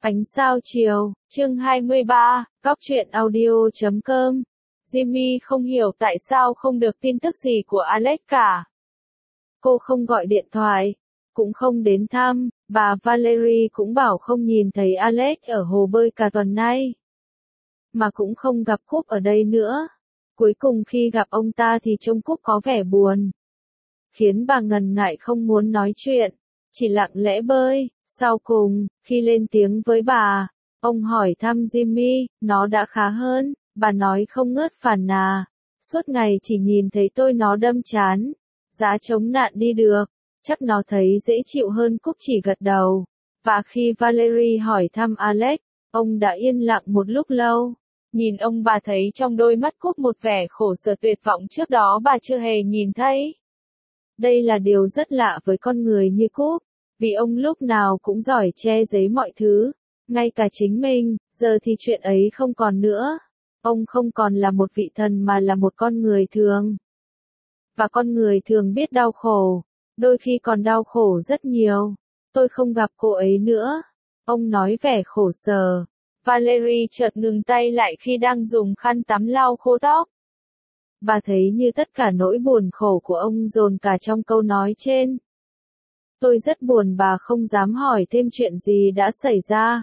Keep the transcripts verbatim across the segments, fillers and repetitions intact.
Ánh sao chiều, chương hai mươi ba, góc truyện audio chấm com. Jimmy không hiểu tại sao không được tin tức gì của Alex cả. Cô không gọi điện thoại, cũng không đến thăm, bà Valerie cũng bảo không nhìn thấy Alex ở hồ bơi cả tuần nay. Mà cũng không gặp Cúp ở đây nữa. Cuối cùng khi gặp ông ta thì trông Cúp có vẻ buồn. Khiến bà ngần ngại không muốn nói chuyện, chỉ lặng lẽ bơi. Sau cùng, khi lên tiếng với bà, ông hỏi thăm Jimmy, nó đã khá hơn, bà nói không ngớt phàn nàn. Suốt ngày chỉ nhìn thấy tôi nó đâm chán, giá chống nạn đi được, chắc nó thấy dễ chịu hơn. Cúp chỉ gật đầu. Và khi Valerie hỏi thăm Alex, ông đã yên lặng một lúc lâu. Nhìn ông bà thấy trong đôi mắt Cúp một vẻ khổ sở tuyệt vọng trước đó bà chưa hề nhìn thấy. Đây là điều rất lạ với con người như Cúp. Vì ông lúc nào cũng giỏi che giấu mọi thứ, ngay cả chính mình, giờ thì chuyện ấy không còn nữa. Ông không còn là một vị thần mà là một con người thường. Và con người thường biết đau khổ, đôi khi còn đau khổ rất nhiều. Tôi không gặp cô ấy nữa. Ông nói vẻ khổ sở. Valerie chợt ngừng tay lại khi đang dùng khăn tắm lau khô tóc. Bà thấy như tất cả nỗi buồn khổ của ông dồn cả trong câu nói trên. Tôi rất buồn, bà không dám hỏi thêm chuyện gì đã xảy ra.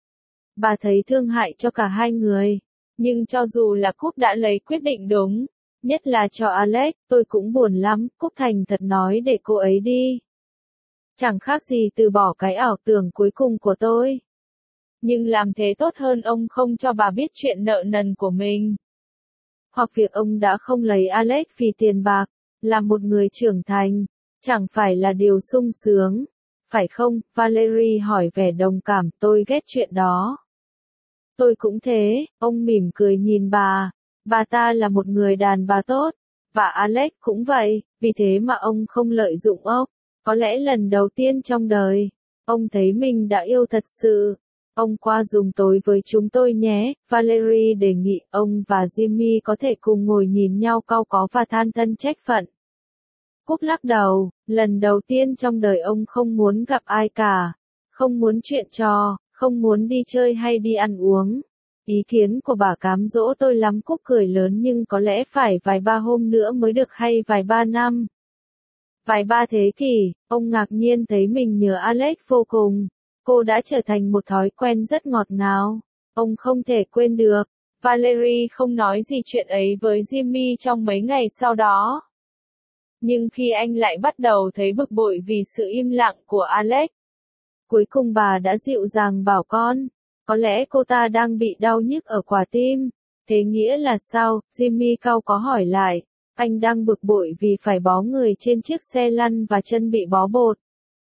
Bà thấy thương hại cho cả hai người. Nhưng cho dù là Cúp đã lấy quyết định đúng, nhất là cho Alex, tôi cũng buồn lắm. Cúp thành thật nói để cô ấy đi. Chẳng khác gì từ bỏ cái ảo tưởng cuối cùng của tôi. Nhưng làm thế tốt hơn ông không cho bà biết chuyện nợ nần của mình. Hoặc việc ông đã không lấy Alex vì tiền bạc, là một người trưởng thành. Chẳng phải là điều sung sướng, phải không? Valerie hỏi vẻ đồng cảm. Tôi ghét chuyện đó. Tôi cũng thế, ông mỉm cười nhìn bà. Bà ta là một người đàn bà tốt, và Alex cũng vậy, vì thế mà ông không lợi dụng ông. Có lẽ lần đầu tiên trong đời, ông thấy mình đã yêu thật sự. Ông qua dùng tối với chúng tôi nhé. Valerie đề nghị ông và Jimmy có thể cùng ngồi nhìn nhau cau có và than thân trách phận. Cúp lắc đầu, lần đầu tiên trong đời ông không muốn gặp ai cả, không muốn chuyện trò, không muốn đi chơi hay đi ăn uống. Ý kiến của bà cám dỗ tôi lắm. Cúp cười lớn. Nhưng có lẽ phải vài ba hôm nữa mới được hay vài ba năm. Vài ba thế kỷ, ông ngạc nhiên thấy mình nhớ Alex vô cùng. Cô đã trở thành một thói quen rất ngọt ngào. Ông không thể quên được. Valerie không nói gì chuyện ấy với Jimmy trong mấy ngày sau đó. Nhưng khi anh lại bắt đầu thấy bực bội vì sự im lặng của Alex. Cuối cùng bà đã dịu dàng bảo con. Có lẽ cô ta đang bị đau nhức ở quả tim. Thế nghĩa là sao? Jimmy cau có hỏi lại. Anh đang bực bội vì phải bó người trên chiếc xe lăn và chân bị bó bột.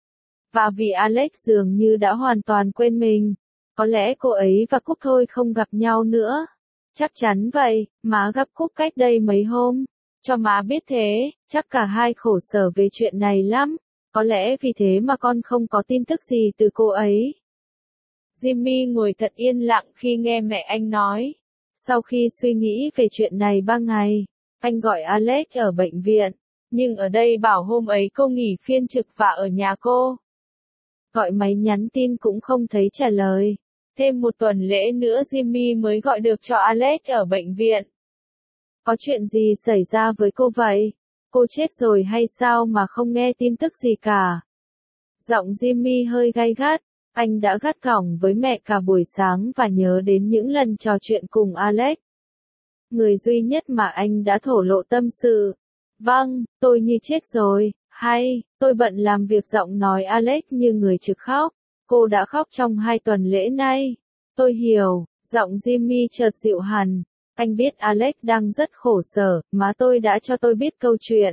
Và vì Alex dường như đã hoàn toàn quên mình. Có lẽ cô ấy và Cúp thôi không gặp nhau nữa. Chắc chắn vậy, má gặp Cúp cách đây mấy hôm. Cho má biết thế, chắc cả hai khổ sở về chuyện này lắm. Có lẽ vì thế mà con không có tin tức gì từ cô ấy. Jimmy ngồi thật yên lặng khi nghe mẹ anh nói. Sau khi suy nghĩ về chuyện này ba ngày, anh gọi Alex ở bệnh viện. Nhưng ở đây bảo hôm ấy cô nghỉ phiên trực và ở nhà cô. Gọi máy nhắn tin cũng không thấy trả lời. Thêm một tuần lễ nữa Jimmy mới gọi được cho Alex ở bệnh viện. Có chuyện gì xảy ra với cô vậy? Cô chết rồi hay sao mà không nghe tin tức gì cả? Giọng Jimmy hơi gay gắt. Anh đã gắt gỏng với mẹ cả buổi sáng và nhớ đến những lần trò chuyện cùng Alex. Người duy nhất mà anh đã thổ lộ tâm sự. Vâng, tôi như chết rồi. Hay, tôi bận làm việc. Giọng nói Alex như người trực khóc. Cô đã khóc trong hai tuần lễ nay. Tôi hiểu. Giọng Jimmy chợt dịu hẳn. Anh biết Alex đang rất khổ sở, má tôi đã cho tôi biết câu chuyện.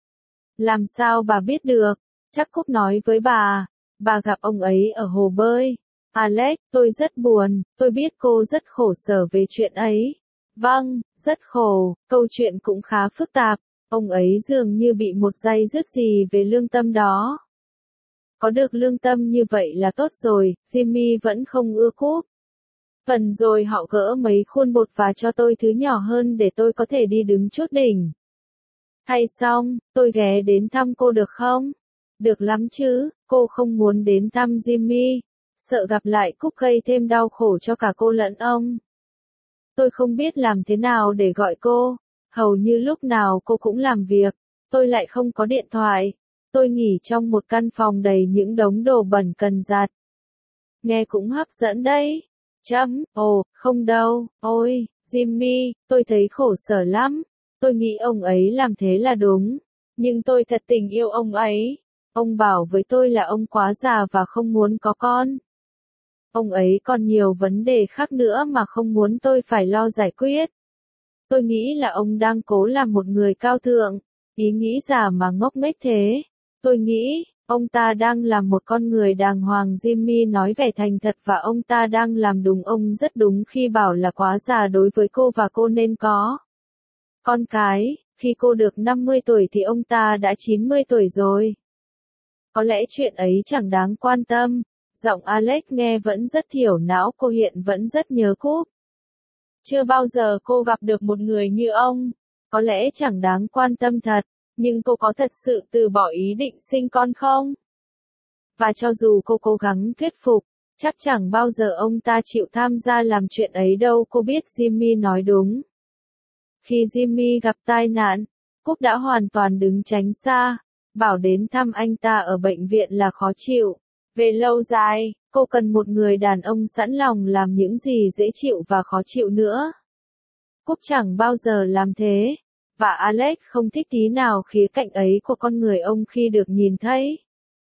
Làm sao bà biết được? Chắc Cúp nói với bà. Bà gặp ông ấy ở hồ bơi. Alex, tôi rất buồn, tôi biết cô rất khổ sở về chuyện ấy. Vâng, rất khổ, câu chuyện cũng khá phức tạp. Ông ấy dường như bị một day dứt gì về lương tâm đó. Có được lương tâm như vậy là tốt rồi. Jimmy vẫn không ưa Cúp. Phần rồi họ gỡ mấy khuôn bột và cho tôi thứ nhỏ hơn để tôi có thể đi đứng chốt đỉnh. Thay xong, tôi ghé đến thăm cô được không? Được lắm chứ, cô không muốn đến thăm Jimmy. sợ gặp lại Cúc gây thêm đau khổ cho cả cô lẫn ông. Tôi không biết làm thế nào để gọi cô, hầu như lúc nào cô cũng làm việc, tôi lại không có điện thoại. Tôi nghỉ trong một căn phòng đầy những đống đồ bẩn cần giặt. Nghe cũng hấp dẫn đấy. Chấm, ồ, không đâu, ôi, Jimmy, tôi thấy khổ sở lắm. Tôi nghĩ ông ấy làm thế là đúng, nhưng tôi thật tình yêu ông ấy. Ông bảo với tôi là ông quá già và không muốn có con. Ông ấy còn nhiều vấn đề khác nữa mà không muốn tôi phải lo giải quyết. Tôi nghĩ là ông đang cố làm một người cao thượng, ý nghĩ già mà ngốc nghếch thế. Tôi nghĩ, ông ta đang làm một con người đàng hoàng. Jimmy nói vẻ thành thật và ông ta đang làm đúng. Ông rất đúng khi bảo là quá già đối với cô và cô nên có con cái. Khi cô được năm mươi tuổi thì ông ta đã chín mươi tuổi rồi. Có lẽ chuyện ấy chẳng đáng quan tâm. Giọng Alex nghe vẫn rất thiểu não. Cô hiện vẫn rất nhớ Cúp. Chưa bao giờ cô gặp được một người như ông. Có lẽ chẳng đáng quan tâm thật, nhưng cô có thật sự từ bỏ ý định sinh con không? Và cho dù cô cố gắng thuyết phục, chắc chẳng bao giờ ông ta chịu tham gia làm chuyện ấy đâu. Cô biết Jimmy nói đúng. Khi Jimmy gặp tai nạn, Cúp đã hoàn toàn đứng tránh xa, bảo đến thăm anh ta ở bệnh viện là khó chịu. Về lâu dài, cô cần một người đàn ông sẵn lòng làm những gì dễ chịu và khó chịu nữa. Cúp chẳng bao giờ làm thế, và Alex không thích tí nào khía cạnh ấy của con người ông khi được nhìn thấy.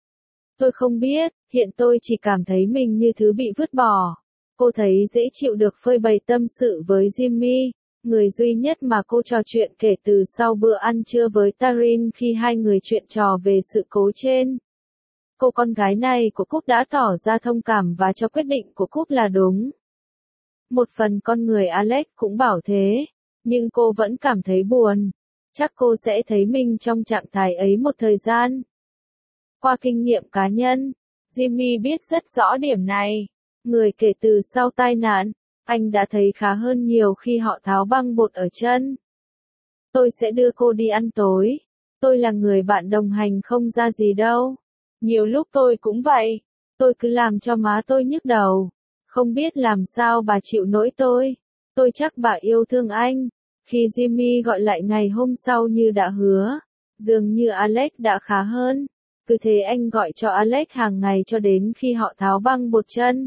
Tôi không biết, hiện tôi chỉ cảm thấy mình như thứ bị vứt bỏ. Cô thấy dễ chịu được phơi bày tâm sự với Jimmy, người duy nhất mà cô trò chuyện kể từ sau bữa ăn trưa với Taryn khi hai người chuyện trò về sự cố trên. Cô con gái này của Cúp đã tỏ ra thông cảm và cho quyết định của Cúp là đúng. Một phần con người Alex cũng bảo thế, nhưng cô vẫn cảm thấy buồn. Chắc cô sẽ thấy mình trong trạng thái ấy một thời gian. Qua kinh nghiệm cá nhân, Jimmy biết rất rõ điểm này. Người kể từ sau tai nạn, anh đã thấy khá hơn nhiều khi họ tháo băng bột ở chân. Tôi sẽ đưa cô đi ăn tối. Tôi là người bạn đồng hành không ra gì đâu. Nhiều lúc tôi cũng vậy. Tôi cứ làm cho má tôi nhức đầu. Không biết làm sao bà chịu nổi tôi. Tôi chắc bà yêu thương anh. Khi Jimmy gọi lại ngày hôm sau như đã hứa, dường như Alex đã khá hơn. Cứ thế anh gọi cho Alex hàng ngày cho đến khi họ tháo băng bột chân.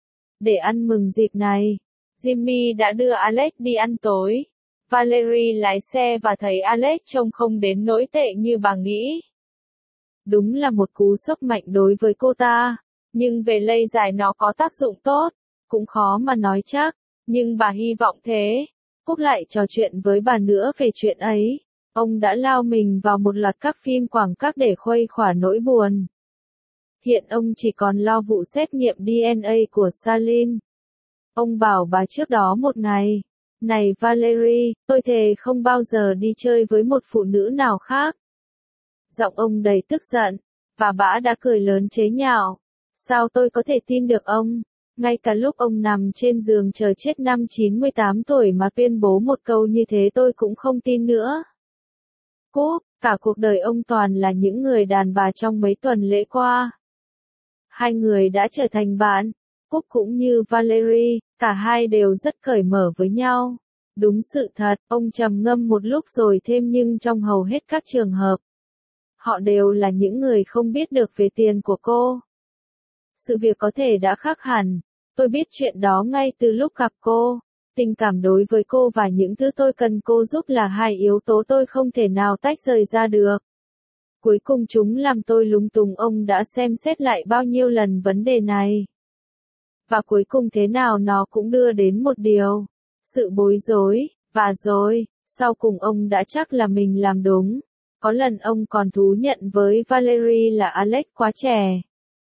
Để ăn mừng dịp này, Jimmy đã đưa Alex đi ăn tối. Valerie lái xe và thấy Alex trông không đến nỗi tệ như bà nghĩ. Đúng là một cú sốc mạnh đối với cô ta, nhưng về lâu dài nó có tác dụng tốt, cũng khó mà nói chắc, nhưng bà hy vọng thế. Cúp lại trò chuyện với bà nữa về chuyện ấy. Ông đã lao mình vào một loạt các phim quảng cáo để khuây khỏa nỗi buồn. Hiện ông chỉ còn lo vụ xét nghiệm đê en a của Salin. Ông bảo bà trước đó một ngày, này Valerie, tôi thề không bao giờ đi chơi với một phụ nữ nào khác. Giọng ông đầy tức giận, và bà đã cười lớn chế nhạo. Sao tôi có thể tin được ông? Ngay cả lúc ông nằm trên giường chờ chết năm chín mươi tám tuổi mà tuyên bố một câu như thế tôi cũng không tin nữa. Cúp, cả cuộc đời ông toàn là những người đàn bà trong mấy tuần lễ qua. Hai người đã trở thành bạn. Cúp cũng như Valerie, cả hai đều rất cởi mở với nhau. Đúng sự thật, ông trầm ngâm một lúc rồi thêm nhưng trong hầu hết các trường hợp, họ đều là những người không biết được về tiền của cô. Sự việc có thể đã khác hẳn. Tôi biết chuyện đó ngay từ lúc gặp cô. Tình cảm đối với cô và những thứ tôi cần cô giúp là hai yếu tố tôi không thể nào tách rời ra được. Cuối cùng chúng làm tôi lúng túng. Ông đã xem xét lại bao nhiêu lần vấn đề này. Và cuối cùng thế nào nó cũng đưa đến một điều. Sự bối rối. Và rồi, sau cùng ông đã chắc là mình làm đúng. Có lần ông còn thú nhận với Valerie là Alex quá trẻ.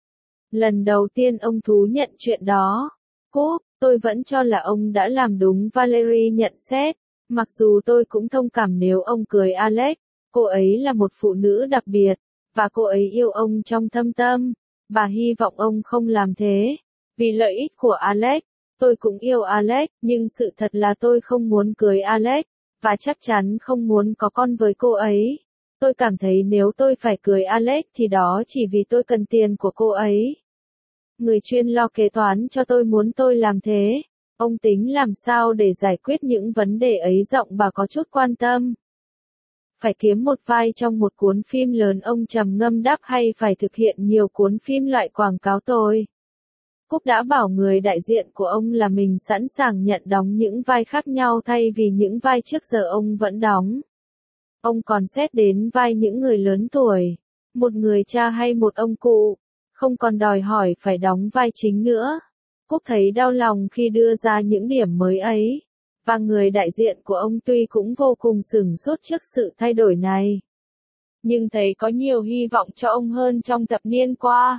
Lần đầu tiên ông thú nhận chuyện đó. Cúp, tôi vẫn cho là ông đã làm đúng. Valerie nhận xét. Mặc dù tôi cũng thông cảm nếu ông cưới Alex. Cô ấy là một phụ nữ đặc biệt. Và cô ấy yêu ông trong thâm tâm. Bà hy vọng ông không làm thế. Vì lợi ích của Alex. Tôi cũng yêu Alex. Nhưng sự thật là tôi không muốn cưới Alex. Và chắc chắn không muốn có con với cô ấy. Tôi cảm thấy nếu tôi phải cưới Alex thì đó chỉ vì tôi cần tiền của cô ấy. Người chuyên lo kế toán cho tôi muốn tôi làm thế. Ông tính làm sao để giải quyết những vấn đề ấy? Giọng bà có chút quan tâm. Phải kiếm một vai trong một cuốn phim lớn, ông trầm ngâm đáp, hay phải thực hiện nhiều cuốn phim loại quảng cáo tôi? Cúc đã bảo người đại diện của ông là mình sẵn sàng nhận đóng những vai khác nhau thay vì những vai trước giờ ông vẫn đóng. Ông còn xét đến vai những người lớn tuổi, một người cha hay một ông cụ, không còn đòi hỏi phải đóng vai chính nữa. Cúc thấy đau lòng khi đưa ra những điểm mới ấy, và người đại diện của ông tuy cũng vô cùng sửng sốt trước sự thay đổi này, nhưng thấy có nhiều hy vọng cho ông hơn trong thập niên qua.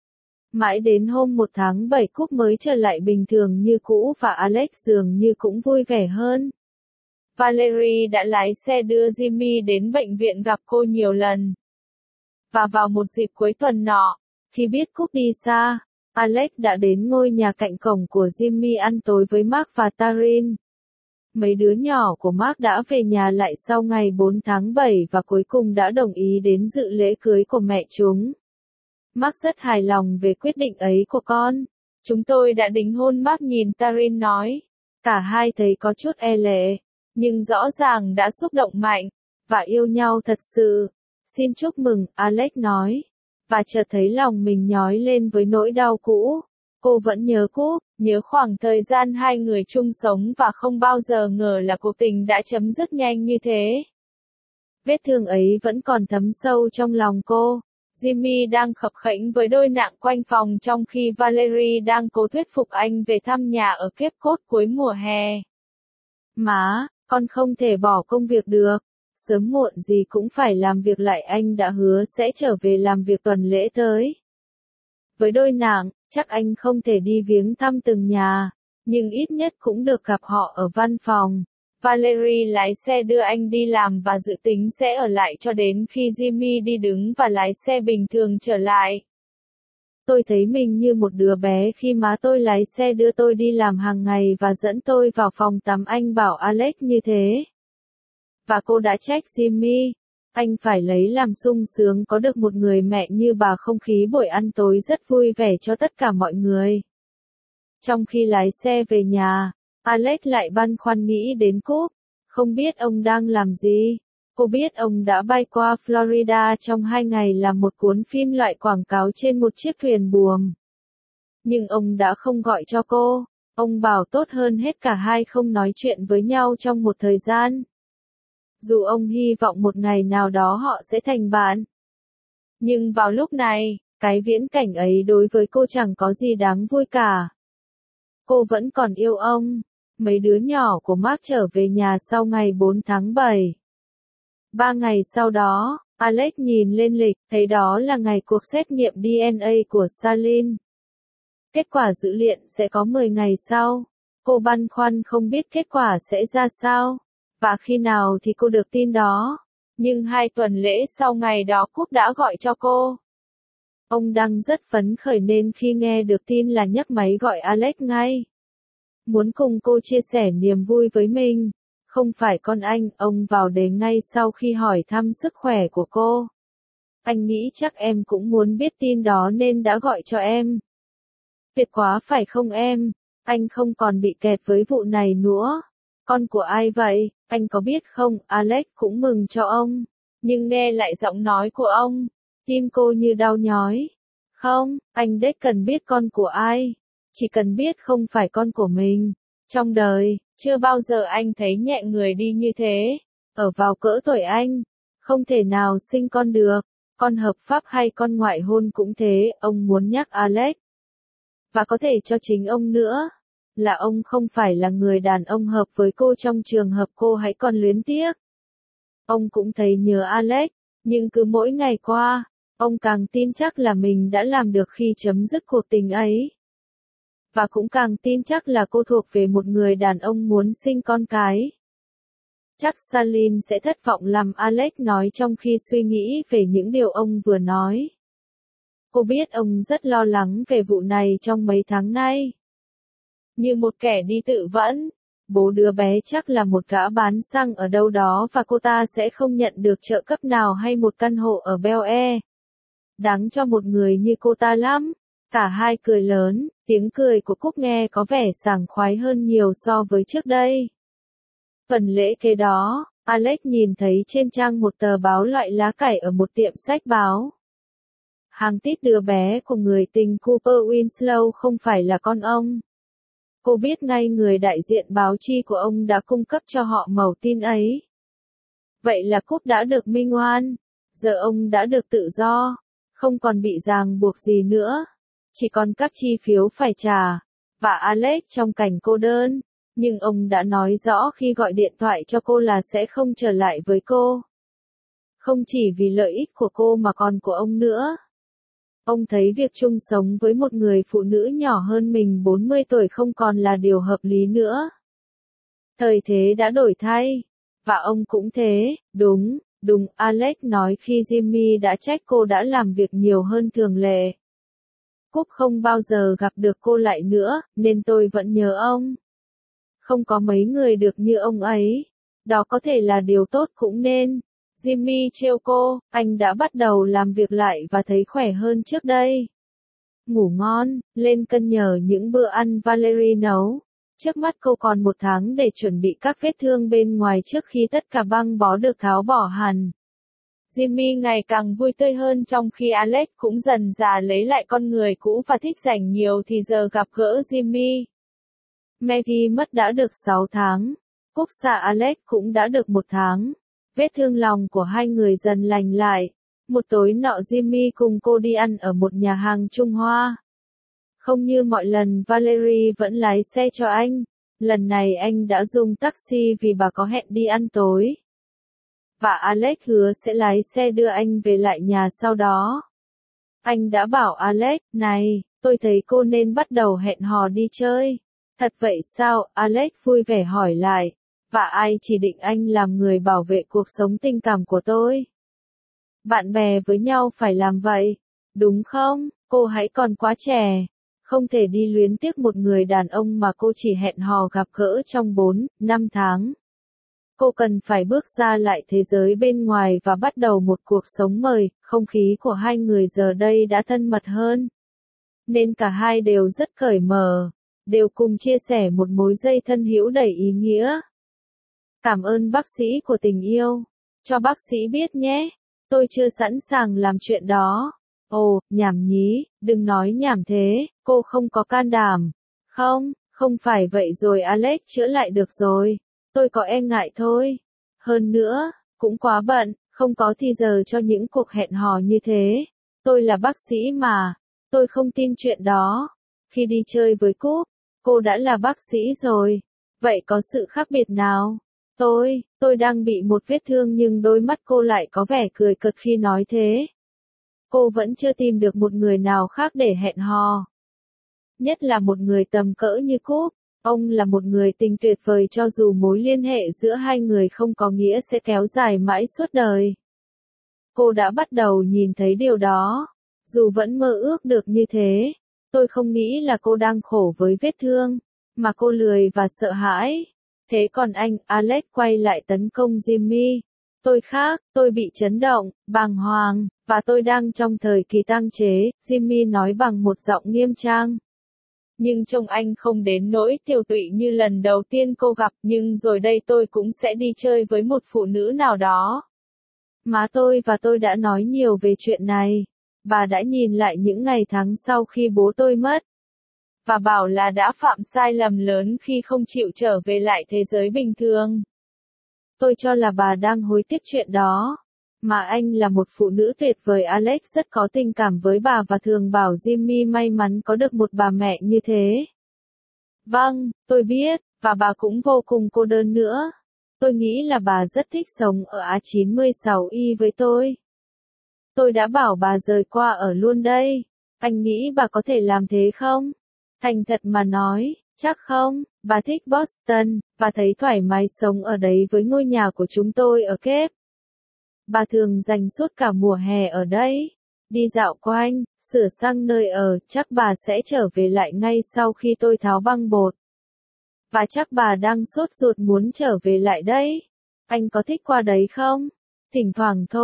Mãi đến hôm một tháng bảy Cúc mới trở lại bình thường như cũ và Alex dường như cũng vui vẻ hơn. Valerie đã lái xe đưa Jimmy đến bệnh viện gặp cô nhiều lần. Và vào một dịp cuối tuần nọ, khi biết Cúc đi xa, Alex đã đến ngôi nhà cạnh cổng của Jimmy ăn tối với Mark và Taryn. Mấy đứa nhỏ của Mark đã về nhà lại sau ngày bốn tháng bảy và cuối cùng đã đồng ý đến dự lễ cưới của mẹ chúng. Mark rất hài lòng về quyết định ấy của con. Chúng tôi đã đính hôn, Mark nhìn Taryn nói. Cả hai thấy có chút e lệ, nhưng rõ ràng đã xúc động mạnh, và yêu nhau thật sự. Xin chúc mừng, Alex nói. Và chợt thấy lòng mình nhói lên với nỗi đau cũ. Cô vẫn nhớ Cúc, nhớ khoảng thời gian hai người chung sống và không bao giờ ngờ là cuộc tình đã chấm dứt nhanh như thế. Vết thương ấy vẫn còn thấm sâu trong lòng cô. Jimmy đang khập khễnh với đôi nạng quanh phòng trong khi Valerie đang cố thuyết phục anh về thăm nhà ở Cape Cod cuối mùa hè. Má, con không thể bỏ công việc được. Sớm muộn gì cũng phải làm việc lại, anh đã hứa sẽ trở về làm việc tuần lễ tới. Với đôi nạng, chắc anh không thể đi viếng thăm từng nhà, nhưng ít nhất cũng được gặp họ ở văn phòng. Valerie lái xe đưa anh đi làm và dự tính sẽ ở lại cho đến khi Jimmy đi đứng và lái xe bình thường trở lại. Tôi thấy mình như một đứa bé khi má tôi lái xe đưa tôi đi làm hàng ngày và dẫn tôi vào phòng tắm, anh bảo Alex như thế. Và cô đã trách Jimmy. Anh phải lấy làm sung sướng có được một người mẹ như bà. Không khí buổi ăn tối rất vui vẻ cho tất cả mọi người. Trong khi lái xe về nhà, Alex lại băn khoăn nghĩ đến Cúc. Không biết ông đang làm gì. Cô biết ông đã bay qua Florida trong hai ngày làm một cuốn phim loại quảng cáo trên một chiếc thuyền buồm. Nhưng ông đã không gọi cho cô. Ông bảo tốt hơn hết cả hai không nói chuyện với nhau trong một thời gian. Dù ông hy vọng một ngày nào đó họ sẽ thành bạn. Nhưng vào lúc này, cái viễn cảnh ấy đối với cô chẳng có gì đáng vui cả. Cô vẫn còn yêu ông. Mấy đứa nhỏ của Mark trở về nhà sau ngày bốn tháng bảy. Ba ngày sau đó, Alex nhìn lên lịch, thấy đó là ngày cuộc xét nghiệm đê en a của Salin. Kết quả dữ liệu sẽ có mười ngày sau. Cô băn khoăn không biết kết quả sẽ ra sao. Và khi nào thì cô được tin đó. Nhưng hai tuần lễ sau ngày đó Cúc đã gọi cho cô. Ông đang rất phấn khởi nên khi nghe được tin là nhấc máy gọi Alex ngay. Muốn cùng cô chia sẻ niềm vui với mình. Không phải con anh, ông vào đề ngay sau khi hỏi thăm sức khỏe của cô. Anh nghĩ chắc em cũng muốn biết tin đó nên đã gọi cho em. Tuyệt quá phải không em? Anh không còn bị kẹt với vụ này nữa. Con của ai vậy, anh có biết không? Alex cũng mừng cho ông. Nhưng nghe lại giọng nói của ông, tim cô như đau nhói. Không, anh đếch cần biết con của ai. Chỉ cần biết không phải con của mình. Trong đời, chưa bao giờ anh thấy nhẹ người đi như thế. Ở vào cỡ tuổi anh, không thể nào sinh con được. Con hợp pháp hay con ngoại hôn cũng thế, ông muốn nhắc Alex. Và có thể cho chính ông nữa. Là ông không phải là người đàn ông hợp với cô trong trường hợp cô hãy còn luyến tiếc. Ông cũng thấy nhớ Alex, nhưng cứ mỗi ngày qua, ông càng tin chắc là mình đã làm được khi chấm dứt cuộc tình ấy. Và cũng càng tin chắc là cô thuộc về một người đàn ông muốn sinh con cái. Chắc Salin sẽ thất vọng làm Alex nói trong khi suy nghĩ về những điều ông vừa nói. Cô biết ông rất lo lắng về vụ này trong mấy tháng nay. Như một kẻ đi tự vẫn, bố đứa bé chắc là một gã bán xăng ở đâu đó và cô ta sẽ không nhận được trợ cấp nào hay một căn hộ ở Bel Air. Đáng cho một người như cô ta lắm. Cả hai cười lớn, tiếng cười của Cúc nghe có vẻ sảng khoái hơn nhiều so với trước đây. Phần lễ kế đó, Alex nhìn thấy trên trang một tờ báo loại lá cải ở một tiệm sách báo. Hàng tít đứa bé của người tình Cooper Winslow không phải là con ông. Cô biết ngay người đại diện báo chi của ông đã cung cấp cho họ mẩu tin ấy. Vậy là Cúc đã được minh oan. Giờ ông đã được tự do. Không còn bị ràng buộc gì nữa. Chỉ còn các chi phiếu phải trả. Và Alex trong cảnh cô đơn. Nhưng ông đã nói rõ khi gọi điện thoại cho cô là sẽ không trở lại với cô. Không chỉ vì lợi ích của cô mà còn của ông nữa. Ông thấy việc chung sống với một người phụ nữ nhỏ hơn mình bốn mươi tuổi không còn là điều hợp lý nữa. Thời thế đã đổi thay. Và ông cũng thế, đúng, đúng, Alex nói khi Jimmy đã trách cô đã làm việc nhiều hơn thường lệ. Cúc không bao giờ gặp được cô lại nữa, nên tôi vẫn nhớ ông. Không có mấy người được như ông ấy. Đó có thể là điều tốt cũng nên. Jimmy trêu cô, anh đã bắt đầu làm việc lại và thấy khỏe hơn trước đây. Ngủ ngon, lên cân nhờ những bữa ăn Valerie nấu. Trước mắt cô còn một tháng để chuẩn bị các vết thương bên ngoài trước khi tất cả băng bó được tháo bỏ hẳn. Jimmy ngày càng vui tươi hơn trong khi Alex cũng dần dà lấy lại con người cũ và thích dành nhiều thì giờ gặp gỡ Jimmy. Maggie mất đã được sáu tháng. Cúc xa Alex cũng đã được một tháng. Vết thương lòng của hai người dần lành lại. Một tối nọ Jimmy cùng cô đi ăn ở một nhà hàng Trung Hoa. Không như mọi lần Valerie vẫn lái xe cho anh. Lần này anh đã dùng taxi vì bà có hẹn đi ăn tối. Và Alex hứa sẽ lái xe đưa anh về lại nhà sau đó. Anh đã bảo Alex, này, tôi thấy cô nên bắt đầu hẹn hò đi chơi. Thật vậy sao? Alex vui vẻ hỏi lại. Và ai chỉ định anh làm người bảo vệ cuộc sống tình cảm của tôi? Bạn bè với nhau phải làm vậy, đúng không? Cô hãy còn quá trẻ. Không thể đi luyến tiếc một người đàn ông mà cô chỉ hẹn hò gặp gỡ trong bốn, năm tháng. Cô cần phải bước ra lại thế giới bên ngoài và bắt đầu một cuộc sống mới. Không khí của hai người giờ đây đã thân mật hơn. Nên cả hai đều rất cởi mở. Đều cùng chia sẻ một mối dây thân hữu đầy ý nghĩa. Cảm ơn bác sĩ của tình yêu. Cho bác sĩ biết nhé. Tôi chưa sẵn sàng làm chuyện đó. Ồ, nhảm nhí, đừng nói nhảm thế, cô không có can đảm. Không, không phải vậy rồi Alex chữa lại được rồi. Tôi có e ngại thôi. Hơn nữa, cũng quá bận, không có thì giờ cho những cuộc hẹn hò như thế. Tôi là bác sĩ mà. Tôi không tin chuyện đó. Khi đi chơi với Cúc, cô đã là bác sĩ rồi. Vậy có sự khác biệt nào? Tôi, tôi đang bị một vết thương nhưng đôi mắt cô lại có vẻ cười cợt khi nói thế. Cô vẫn chưa tìm được một người nào khác để hẹn hò. Nhất là một người tầm cỡ như Cúc. Ông là một người tình tuyệt vời cho dù mối liên hệ giữa hai người không có nghĩa sẽ kéo dài mãi suốt đời. Cô đã bắt đầu nhìn thấy điều đó. Dù vẫn mơ ước được như thế. Tôi không nghĩ là cô đang khổ với vết thương. Mà cô lười và sợ hãi. Thế còn anh, Alex quay lại tấn công Jimmy. Tôi khác, tôi bị chấn động, bàng hoàng, và tôi đang trong thời kỳ tang chế, Jimmy nói bằng một giọng nghiêm trang. Nhưng trông anh không đến nỗi tiêu tụy như lần đầu tiên cô gặp, nhưng rồi đây tôi cũng sẽ đi chơi với một phụ nữ nào đó. Má tôi và tôi đã nói nhiều về chuyện này. Bà đã nhìn lại những ngày tháng sau khi bố tôi mất. Và bảo là đã phạm sai lầm lớn khi không chịu trở về lại thế giới bình thường. Tôi cho là bà đang hối tiếc chuyện đó. Mà anh là một phụ nữ tuyệt vời Alex rất có tình cảm với bà và thường bảo Jimmy may mắn có được một bà mẹ như thế. Vâng, tôi biết, và bà cũng vô cùng cô đơn nữa. Tôi nghĩ là bà rất thích sống ở A chín mươi sáu Y với tôi. Tôi đã bảo bà rời qua ở luôn đây. Anh nghĩ bà có thể làm thế không? Thành thật mà nói, chắc không, bà thích Boston, và thấy thoải mái sống ở đấy với ngôi nhà của chúng tôi ở Cape. Bà thường dành suốt cả mùa hè ở đây. Đi dạo quanh, sửa sang nơi ở, chắc bà sẽ trở về lại ngay sau khi tôi tháo băng bột. Và chắc bà đang sốt ruột muốn trở về lại đấy. Anh có thích qua đấy không? Thỉnh thoảng thôi,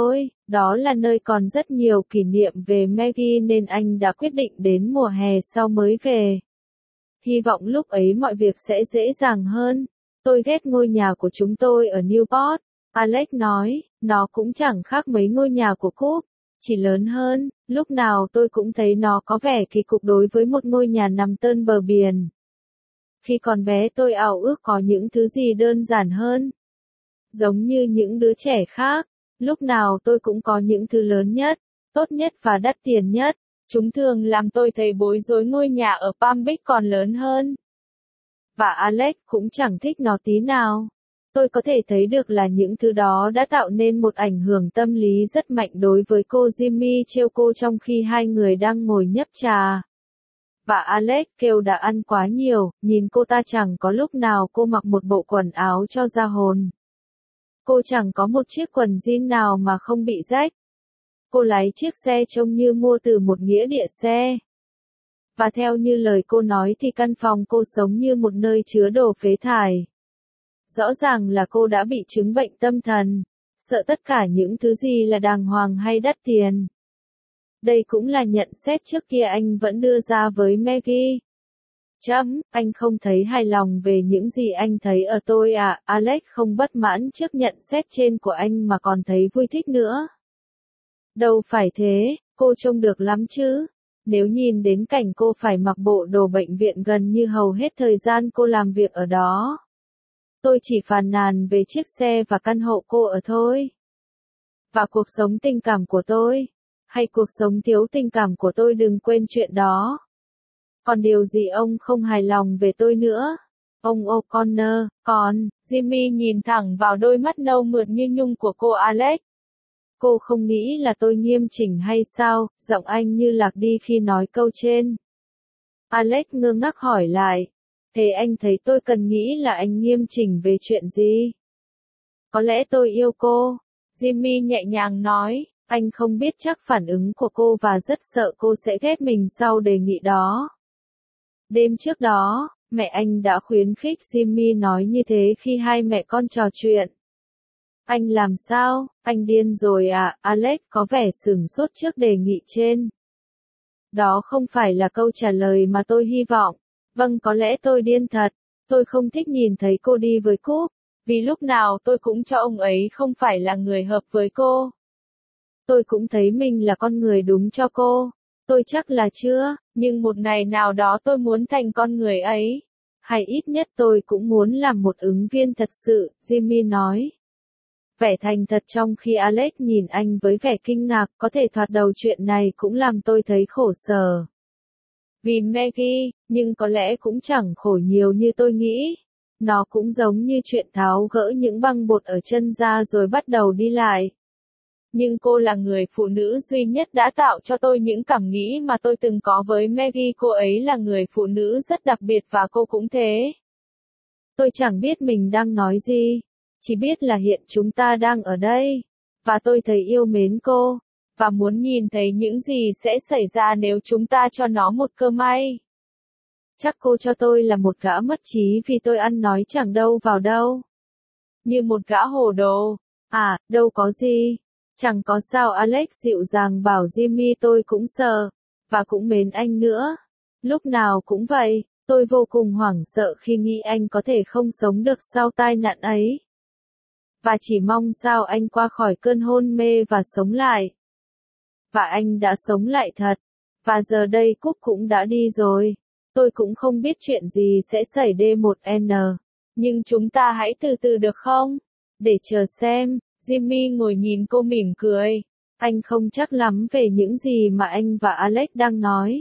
Đó là nơi còn rất nhiều kỷ niệm về Maggie nên anh đã quyết định đến mùa hè sau mới về. Hy vọng lúc ấy mọi việc sẽ dễ dàng hơn. Tôi ghét ngôi nhà của chúng tôi ở Newport, Alex nói, nó cũng chẳng khác mấy ngôi nhà của Cúp, chỉ lớn hơn, lúc nào tôi cũng thấy nó có vẻ kỳ cục đối với một ngôi nhà nằm tơn bờ biển. Khi còn bé tôi ao ước có những thứ gì đơn giản hơn. Giống như những đứa trẻ khác, lúc nào tôi cũng có những thứ lớn nhất, tốt nhất và đắt tiền nhất. Chúng thường làm tôi thấy bối rối ngôi nhà ở Palm Beach còn lớn hơn. Và Alex cũng chẳng thích nó tí nào. Tôi có thể thấy được là những thứ đó đã tạo nên một ảnh hưởng tâm lý rất mạnh đối với cô. Jimmy trêu cô trong khi hai người đang ngồi nhấp trà. Và Alex kêu đã ăn quá nhiều, nhìn cô ta chẳng có lúc nào cô mặc một bộ quần áo cho ra hồn. Cô chẳng có một chiếc quần jean nào mà không bị rách. Cô lái chiếc xe trông như mua từ một nghĩa địa xe. Và theo như lời cô nói thì căn phòng cô sống như một nơi chứa đồ phế thải. Rõ ràng là cô đã bị chứng bệnh tâm thần, sợ tất cả những thứ gì là đàng hoàng hay đắt tiền. Đây cũng là nhận xét trước kia anh vẫn đưa ra với Maggie. Chấm, anh không thấy hài lòng về những gì anh thấy ở tôi à, Alex không bất mãn trước nhận xét trên của anh mà còn thấy vui thích nữa. Đâu phải thế, cô trông được lắm chứ. Nếu nhìn đến cảnh cô phải mặc bộ đồ bệnh viện gần như hầu hết thời gian cô làm việc ở đó. Tôi chỉ phàn nàn về chiếc xe và căn hộ cô ở thôi. Và cuộc sống tình cảm của tôi. Hay cuộc sống thiếu tình cảm của tôi, đừng quên chuyện đó. Còn điều gì ông không hài lòng về tôi nữa? Ông O'Connor, còn, Jimmy nhìn thẳng vào đôi mắt nâu mượt như nhung của cô Alex. Cô không nghĩ là tôi nghiêm chỉnh hay sao? Giọng anh như lạc đi khi nói câu trên. Alex ngơ ngác hỏi lại. Thế anh thấy tôi cần nghĩ là anh nghiêm chỉnh về chuyện gì? Có lẽ tôi yêu cô. Jimmy nhẹ nhàng nói. Anh không biết chắc phản ứng của cô và rất sợ cô sẽ ghét mình sau đề nghị đó. Đêm trước đó, mẹ anh đã khuyến khích Jimmy nói như thế khi hai mẹ con trò chuyện. Anh làm sao? Anh điên rồi à? Alex có vẻ sửng sốt trước đề nghị trên. Đó không phải là câu trả lời mà tôi hy vọng. Vâng, có lẽ tôi điên thật. Tôi không thích nhìn thấy cô đi với Cúp, vì lúc nào tôi cũng cho ông ấy không phải là người hợp với cô. Tôi cũng thấy mình là con người đúng cho cô. Tôi chắc là chưa, nhưng một ngày nào đó tôi muốn thành con người ấy. Hay ít nhất tôi cũng muốn làm một ứng viên thật sự, Jimmy nói. Vẻ thành thật trong khi Alex nhìn anh với vẻ kinh ngạc, có thể thoạt đầu chuyện này cũng làm tôi thấy khổ sở. Vì Maggie, nhưng có lẽ cũng chẳng khổ nhiều như tôi nghĩ. Nó cũng giống như chuyện tháo gỡ những băng bột ở chân ra rồi bắt đầu đi lại. Nhưng cô là người phụ nữ duy nhất đã tạo cho tôi những cảm nghĩ mà tôi từng có với Maggie. Cô ấy là người phụ nữ rất đặc biệt và cô cũng thế. Tôi chẳng biết mình đang nói gì. Chỉ biết là hiện chúng ta đang ở đây. Và tôi thấy yêu mến cô. Và muốn nhìn thấy những gì sẽ xảy ra nếu chúng ta cho nó một cơ may. Chắc cô cho tôi là một gã mất trí vì tôi ăn nói chẳng đâu vào đâu. Như một gã hồ đồ. À, đâu có gì. Chẳng có sao, Alex dịu dàng bảo Jimmy, tôi cũng sợ. Và cũng mến anh nữa. Lúc nào cũng vậy, tôi vô cùng hoảng sợ khi nghĩ anh có thể không sống được sau tai nạn ấy. Và chỉ mong sao anh qua khỏi cơn hôn mê và sống lại. Và anh đã sống lại thật. Và giờ đây Cúp cũng đã đi rồi. Tôi cũng không biết chuyện gì sẽ xảy D một N. Nhưng chúng ta hãy từ từ được không? Để chờ xem. Jimmy ngồi nhìn cô mỉm cười. Anh không chắc lắm về những gì mà anh và Alex đang nói.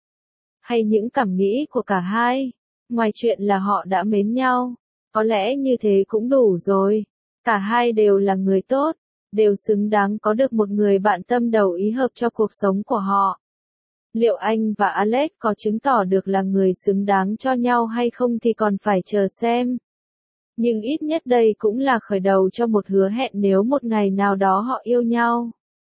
Hay những cảm nghĩ của cả hai. Ngoài chuyện là họ đã mến nhau. Có lẽ như thế cũng đủ rồi. Cả hai đều là người tốt. Đều xứng đáng có được một người bạn tâm đầu ý hợp cho cuộc sống của họ. Liệu anh và Alex có chứng tỏ được là người xứng đáng cho nhau hay không thì còn phải chờ xem. Nhưng ít nhất đây cũng là khởi đầu cho một hứa hẹn nếu một ngày nào đó họ yêu nhau.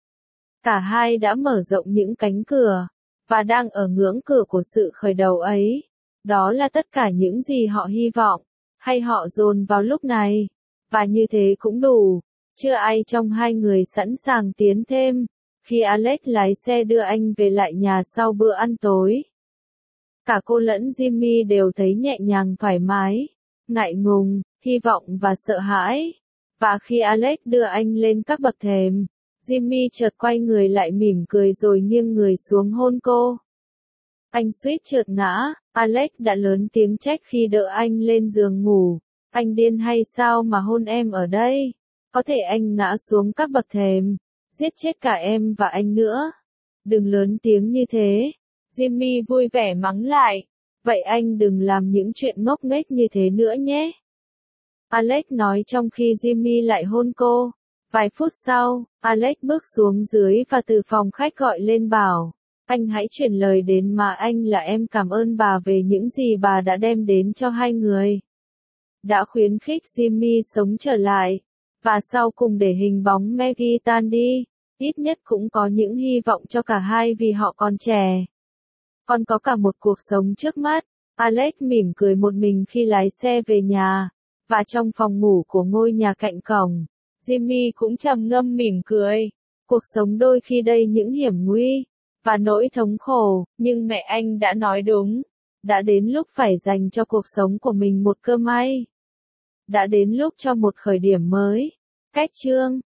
Cả hai đã mở rộng những cánh cửa, và đang ở ngưỡng cửa của sự khởi đầu ấy. Đó là tất cả những gì họ hy vọng, hay họ dồn vào lúc này. Và như thế cũng đủ. Chưa ai trong hai người sẵn sàng tiến thêm, khi Alex lái xe đưa anh về lại nhà sau bữa ăn tối. Cả cô lẫn Jimmy đều thấy nhẹ nhàng thoải mái, ngại ngùng, hy vọng và sợ hãi. Và khi Alex đưa anh lên các bậc thềm, Jimmy chợt quay người lại mỉm cười rồi nghiêng người xuống hôn cô. Anh suýt trượt ngã, Alex đã lớn tiếng trách khi đỡ anh lên giường ngủ. Anh điên hay sao mà hôn em ở đây? Có thể anh ngã xuống các bậc thềm, giết chết cả em và anh nữa. Đừng lớn tiếng như thế. Jimmy vui vẻ mắng lại. Vậy anh đừng làm những chuyện ngốc nghếch như thế nữa nhé. Alex nói trong khi Jimmy lại hôn cô. Vài phút sau, Alex bước xuống dưới và từ phòng khách gọi lên bảo. Anh hãy chuyển lời đến mà anh là em cảm ơn bà về những gì bà đã đem đến cho hai người. Đã khuyến khích Jimmy sống trở lại. Và sau cùng để hình bóng Maggie tan đi, ít nhất cũng có những hy vọng cho cả hai vì họ còn trẻ. Còn có cả một cuộc sống trước mắt. Alex mỉm cười một mình khi lái xe về nhà. Và trong phòng ngủ của ngôi nhà cạnh cổng, Jimmy cũng trầm ngâm mỉm cười. Cuộc sống đôi khi đầy những hiểm nguy và nỗi thống khổ, nhưng mẹ anh đã nói đúng. Đã đến lúc phải dành cho cuộc sống của mình một cơ may. Đã đến lúc cho một khởi điểm mới. Cách chương